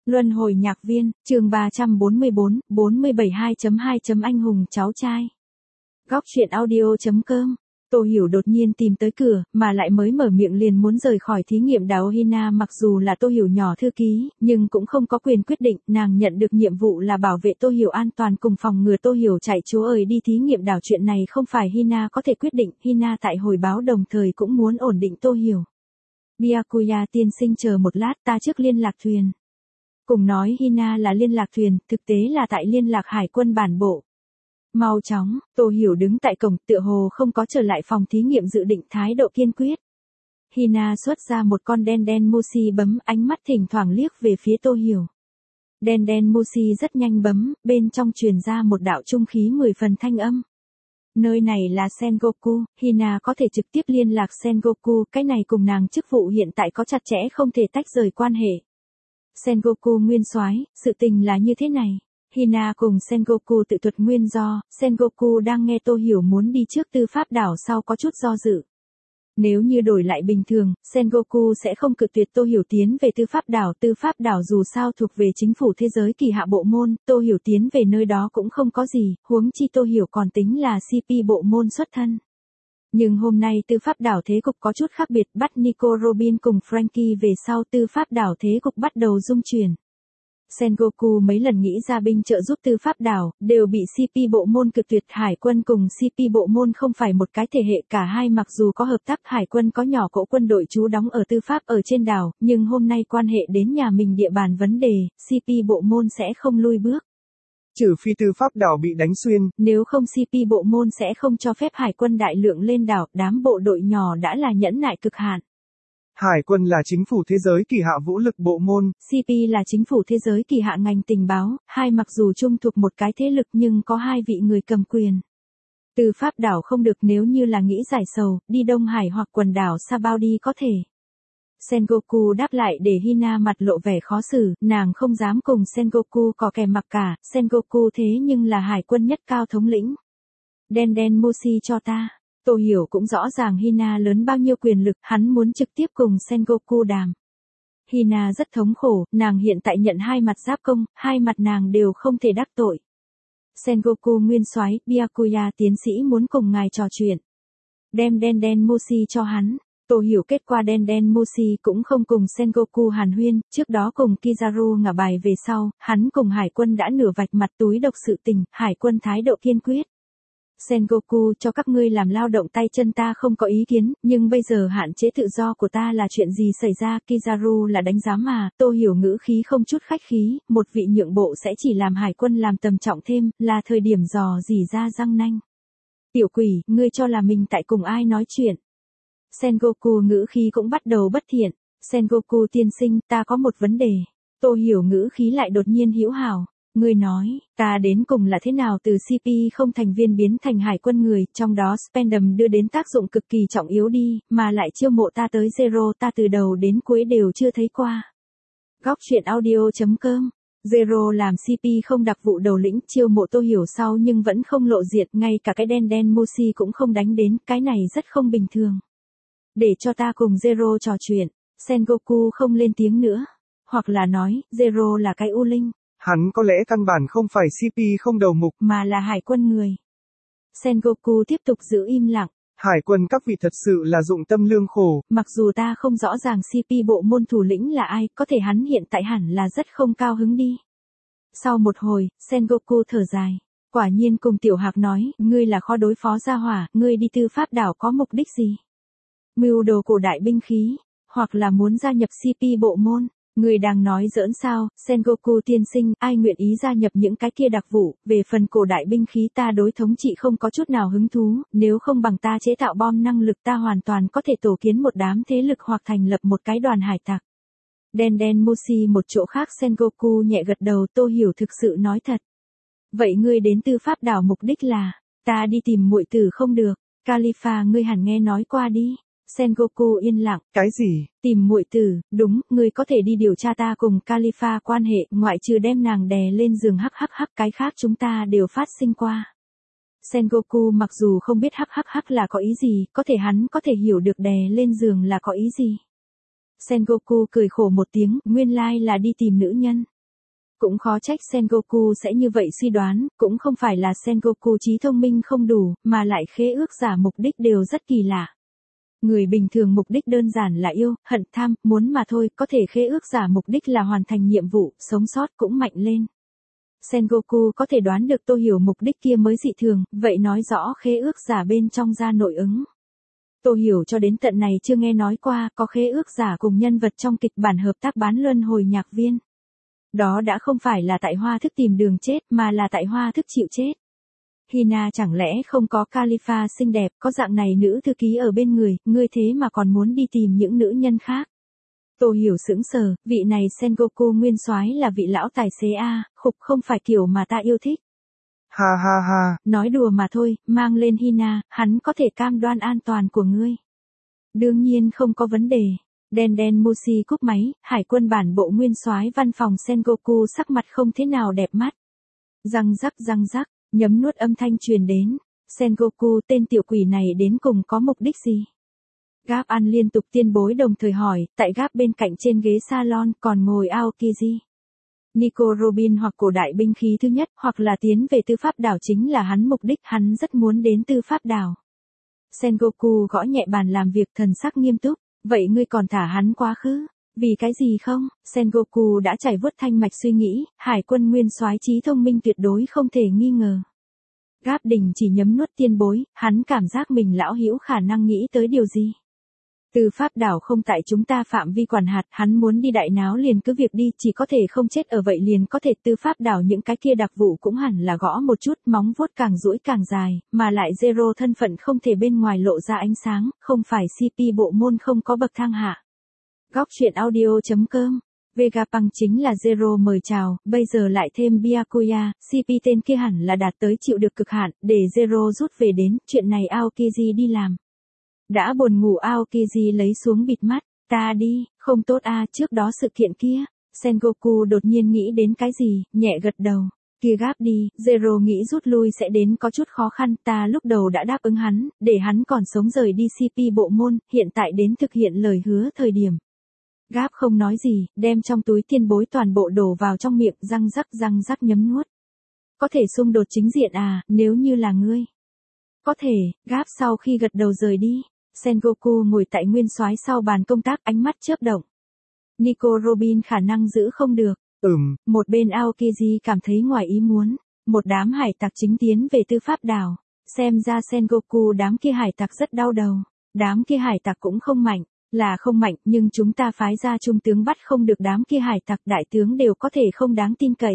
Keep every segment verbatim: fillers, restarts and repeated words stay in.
Luân hồi nhạc viên, chương ba trăm bốn mươi bốn, bốn mươi bảy hai chấm hai Anh hùng cháu trai. Góc truyện audio.com. Tô Hiểu đột nhiên tìm tới cửa, mà lại mới mở miệng liền muốn rời khỏi thí nghiệm đảo Hina. Mặc dù là Tô Hiểu nhỏ thư ký, nhưng cũng không có quyền quyết định. Nàng nhận được nhiệm vụ là bảo vệ Tô Hiểu an toàn cùng phòng ngừa Tô Hiểu chạy trốn ời đi thí nghiệm đảo. Chuyện này không phải Hina có thể quyết định. Hina tại hồi báo đồng thời cũng muốn ổn định Tô Hiểu. Byakuya tiên sinh chờ một lát, ta trước liên lạc thuyền. Cùng nói Hina là liên lạc thuyền, thực tế là tại liên lạc hải quân bản bộ. Mau chóng, Tô Hiểu đứng tại cổng, tựa hồ không có trở lại phòng thí nghiệm, dự định thái độ kiên quyết. Hina xuất ra một con đen đen Moshi bấm, ánh mắt thỉnh thoảng liếc về phía Tô Hiểu. Đen đen Moshi rất nhanh bấm, bên trong truyền ra một đạo trung khí mười phần thanh âm. Nơi này là Sengoku, Hina có thể trực tiếp liên lạc Sengoku, cái này cùng nàng chức vụ hiện tại có chặt chẽ không thể tách rời quan hệ. Sengoku nguyên soái, sự tình là như thế này. Hina cùng Sengoku tự thuật nguyên do, Sengoku đang nghe Tô Hiểu muốn đi trước tư pháp đảo sau có chút do dự. Nếu như đổi lại bình thường, Sengoku sẽ không cự tuyệt Tô Hiểu tiến về tư pháp đảo. Tư pháp đảo dù sao thuộc về chính phủ thế giới kỳ hạ bộ môn, Tô Hiểu tiến về nơi đó cũng không có gì, huống chi Tô Hiểu còn tính là xê pê bộ môn xuất thân. Nhưng hôm nay tư pháp đảo thế cục có chút khác biệt, bắt Nico Robin cùng Frankie về sau tư pháp đảo thế cục bắt đầu rung chuyển. Sengoku mấy lần nghĩ ra binh trợ giúp tư pháp đảo, đều bị xê pê bộ môn cự tuyệt. Hải quân cùng xê pê bộ môn không phải một cái thể hệ, cả hai mặc dù có hợp tác, hải quân có nhỏ cỗ quân đội trú đóng ở tư pháp ở trên đảo, nhưng hôm nay quan hệ đến nhà mình địa bàn vấn đề, xê pê bộ môn sẽ không lui bước. Trừ phi tư pháp đảo bị đánh xuyên, nếu không xê pê bộ môn sẽ không cho phép hải quân đại lượng lên đảo, đám bộ đội nhỏ đã là nhẫn nại cực hạn. Hải quân là chính phủ thế giới kỳ hạ vũ lực bộ môn, xê pê là chính phủ thế giới kỳ hạ ngành tình báo, hai mặc dù chung thuộc một cái thế lực nhưng có hai vị người cầm quyền. Tư pháp đảo không được, nếu như là nghĩ giải sầu, đi Đông Hải hoặc quần đảo Sabaudi có thể. Sengoku đáp lại để Hina mặt lộ vẻ khó xử, nàng không dám cùng Sengoku có kè mặc cả, Sengoku thế nhưng là hải quân nhất cao thống lĩnh. Đen đen Moshi cho ta. Tô Hiểu cũng rõ ràng Hina lớn bao nhiêu quyền lực, hắn muốn trực tiếp cùng Sengoku đàm. Hina rất thống khổ, nàng hiện tại nhận hai mặt giáp công, hai mặt nàng đều không thể đắc tội. Sengoku nguyên soái, Byakuya tiến sĩ muốn cùng ngài trò chuyện. Đem đen đen Moshi cho hắn. Tô Hiểu kết quả đen đen Moshi cũng không cùng Sengoku hàn huyên, trước đó cùng Kizaru ngả bài về sau, hắn cùng hải quân đã nửa vạch mặt túi độc sự tình, hải quân thái độ kiên quyết. Sengoku, cho các ngươi làm lao động tay chân ta không có ý kiến, nhưng bây giờ hạn chế tự do của ta là chuyện gì xảy ra? Kizaru là đánh giá mà. Tô Hiểu ngữ khí không chút khách khí, một vị nhượng bộ sẽ chỉ làm hải quân làm tầm trọng thêm, là thời điểm dò dỉ ra răng nanh. Tiểu quỷ, ngươi cho là mình tại cùng ai nói chuyện? Sengoku ngữ khí cũng bắt đầu bất thiện. Sengoku tiên sinh, ta có một vấn đề. Tô Hiểu ngữ khí lại đột nhiên hữu hảo. Ngươi nói, ta đến cùng là thế nào từ xê pê không thành viên biến thành hải quân người, trong đó Spendum đưa đến tác dụng cực kỳ trọng yếu đi, mà lại chiêu mộ ta tới Zero, ta từ đầu đến cuối đều chưa thấy qua. Góc truyện audio.com. Zero làm xê pê không đặc vụ đầu lĩnh, chiêu mộ Tô Hiểu sau nhưng vẫn không lộ diện, ngay cả cái đen đen Moshi cũng không đánh đến, cái này rất không bình thường. Để cho ta cùng Zero trò chuyện. Sengoku không lên tiếng nữa. Hoặc là nói, Zero là cái u linh. Hắn có lẽ căn bản không phải xê pê không đầu mục, mà là hải quân người. Sengoku tiếp tục giữ im lặng. Hải quân các vị thật sự là dụng tâm lương khổ. Mặc dù ta không rõ ràng xê pê bộ môn thủ lĩnh là ai, có thể hắn hiện tại hẳn là rất không cao hứng đi. Sau một hồi, Sengoku thở dài. Quả nhiên cùng Tiểu Hạc nói, ngươi là khó đối phó gia hỏa, ngươi đi tư pháp đảo có mục đích gì? Mưu đồ cổ đại binh khí, hoặc là muốn gia nhập xê pê bộ môn. Người đang nói giỡn sao? Sengoku tiên sinh, ai nguyện ý gia nhập những cái kia đặc vụ, về phần cổ đại binh khí ta đối thống trị không có chút nào hứng thú, nếu không bằng ta chế tạo bom năng lực ta hoàn toàn có thể tổ kiến một đám thế lực hoặc thành lập một cái đoàn hải tặc. Đen đen Moshi một chỗ khác. Sengoku nhẹ gật đầu. Tô Hiểu thực sự nói thật. Vậy ngươi đến tư pháp đảo mục đích là, ta đi tìm muội tử không được, Khalifa ngươi hẳn nghe nói qua đi. Sengoku yên lặng. Cái gì? Tìm muội tử, đúng, ngươi có thể đi điều tra ta cùng Khalifa quan hệ, ngoại trừ đem nàng đè lên giường hắc hắc hắc, cái khác chúng ta đều phát sinh qua. Sengoku mặc dù không biết hắc hắc hắc là có ý gì, có thể hắn có thể hiểu được đè lên giường là có ý gì. Sengoku cười khổ một tiếng, nguyên lai là đi tìm nữ nhân. Cũng khó trách Sengoku sẽ như vậy suy đoán, cũng không phải là Sengoku trí thông minh không đủ, mà lại khế ước giả mục đích đều rất kỳ lạ. Người bình thường mục đích đơn giản là yêu, hận tham, muốn mà thôi, có thể khế ước giả mục đích là hoàn thành nhiệm vụ, sống sót cũng mạnh lên. Sengoku có thể đoán được Tô Hiểu mục đích kia mới dị thường, vậy nói rõ khế ước giả bên trong ra nội ứng. Tô Hiểu cho đến tận này chưa nghe nói qua có khế ước giả cùng nhân vật trong kịch bản hợp tác bán luân hồi nhạc viên. Đó đã không phải là tại Hoa Thức tìm đường chết mà là tại Hoa Thức chịu chết. Hina chẳng lẽ không có Khalifa xinh đẹp, có dạng này nữ thư ký ở bên người, ngươi thế mà còn muốn đi tìm những nữ nhân khác. Tô Hiểu sững sờ, vị này Sengoku nguyên soái là vị lão tài xế a, khục không phải kiểu mà ta yêu thích. Ha ha ha. Nói đùa mà thôi, mang lên Hina, hắn có thể cam đoan an toàn của ngươi. Đương nhiên không có vấn đề. Đen đen Mushi cúp máy, hải quân bản bộ nguyên soái văn phòng Sengoku sắc mặt không thế nào đẹp mắt. Răng rắc răng rắc, nhấm nuốt âm thanh truyền đến. Sengoku tên tiểu quỷ này đến cùng có mục đích gì? Gáp ăn liên tục tiên bối đồng thời hỏi, tại gáp bên cạnh trên ghế salon còn ngồi Aokiji. Nico Robin hoặc cổ đại binh khí thứ nhất hoặc là tiến về tư pháp đảo chính là hắn mục đích, hắn rất muốn đến tư pháp đảo. Sengoku gõ nhẹ bàn làm việc thần sắc nghiêm túc, vậy ngươi còn thả hắn quá khứ, vì cái gì không? Sengoku đã trải vuốt thanh mạch suy nghĩ, hải quân nguyên soái trí thông minh tuyệt đối không thể nghi ngờ. Gáp đình chỉ nhấm nuốt tiên bối, hắn cảm giác mình lão hữu khả năng nghĩ tới điều gì. Tư pháp đảo không tại chúng ta phạm vi quản hạt, hắn muốn đi đại náo liền cứ việc đi, chỉ có thể không chết ở vậy liền có thể. Tư pháp đảo những cái kia đặc vụ cũng hẳn là gõ một chút, móng vuốt càng duỗi càng dài, mà lại Zero thân phận không thể bên ngoài lộ ra ánh sáng, không phải xê pê bộ môn không có bậc thang hạ. Góc truyện audio.com Vegapunk chính là Zero mời chào, bây giờ lại thêm Byakuya, xê pê tên kia hẳn là đạt tới chịu được cực hạn, để Zero rút về đến, chuyện này Aokiji đi làm. Đã buồn ngủ Aokiji lấy xuống bịt mắt, ta đi, không tốt a, trước đó sự kiện kia. Sengoku đột nhiên nghĩ đến cái gì, nhẹ gật đầu. Kia gáp đi, Zero nghĩ rút lui sẽ đến có chút khó khăn, ta lúc đầu đã đáp ứng hắn, để hắn còn sống rời đi xê pê bộ môn, hiện tại đến thực hiện lời hứa thời điểm. Gáp không nói gì, đem trong túi tiên bối toàn bộ đổ vào trong miệng, răng rắc răng rắc nhấm nuốt. Có thể xung đột chính diện à, nếu như là ngươi. Có thể, gáp sau khi gật đầu rời đi. Sengoku ngồi tại nguyên soái sau bàn công tác, ánh mắt chớp động. Nico Robin khả năng giữ không được. Ừm. Một bên Aokiji cảm thấy ngoài ý muốn. Một đám hải tặc chính tiến về tư pháp đảo. Xem ra Sengoku đám kia hải tặc rất đau đầu. Đám kia hải tặc cũng không mạnh. Là không mạnh, nhưng chúng ta phái ra trung tướng bắt không được đám kia hải tặc, đại tướng đều có thể không đáng tin cậy.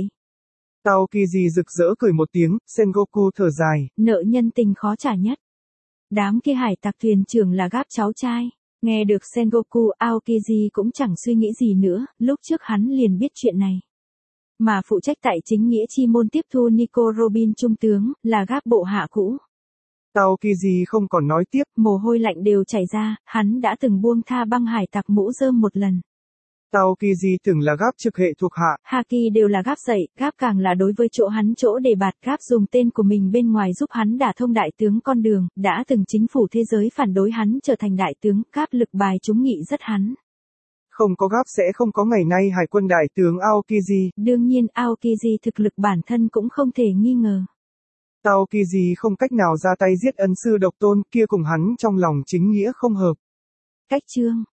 Aokiji rực rỡ cười một tiếng, Sengoku thở dài. Nợ nhân tình khó trả nhất. Đám kia hải tặc thuyền trưởng là gáp cháu trai. Nghe được Sengoku, Aokiji cũng chẳng suy nghĩ gì nữa, lúc trước hắn liền biết chuyện này. Mà phụ trách tại chính nghĩa chi môn tiếp thu Nico Robin trung tướng, là gáp bộ hạ cũ. Aokiji không còn nói tiếp, mồ hôi lạnh đều chảy ra, hắn đã từng buông tha băng hải tặc mũ rơm một lần. Aokiji từng là gáp trực hệ thuộc hạ. Haki đều là gáp dạy, gáp càng là đối với chỗ hắn chỗ đề bạt, gáp dùng tên của mình bên ngoài giúp hắn đả thông đại tướng con đường, đã từng chính phủ thế giới phản đối hắn trở thành đại tướng, gáp lực bài chúng nghị rất hắn. Không có gáp sẽ không có ngày nay hải quân đại tướng Aokiji. Đương nhiên Aokiji thực lực bản thân cũng không thể nghi ngờ. Aokiji không cách nào ra tay giết ân sư độc tôn kia cùng hắn trong lòng chính nghĩa không hợp. Cách chương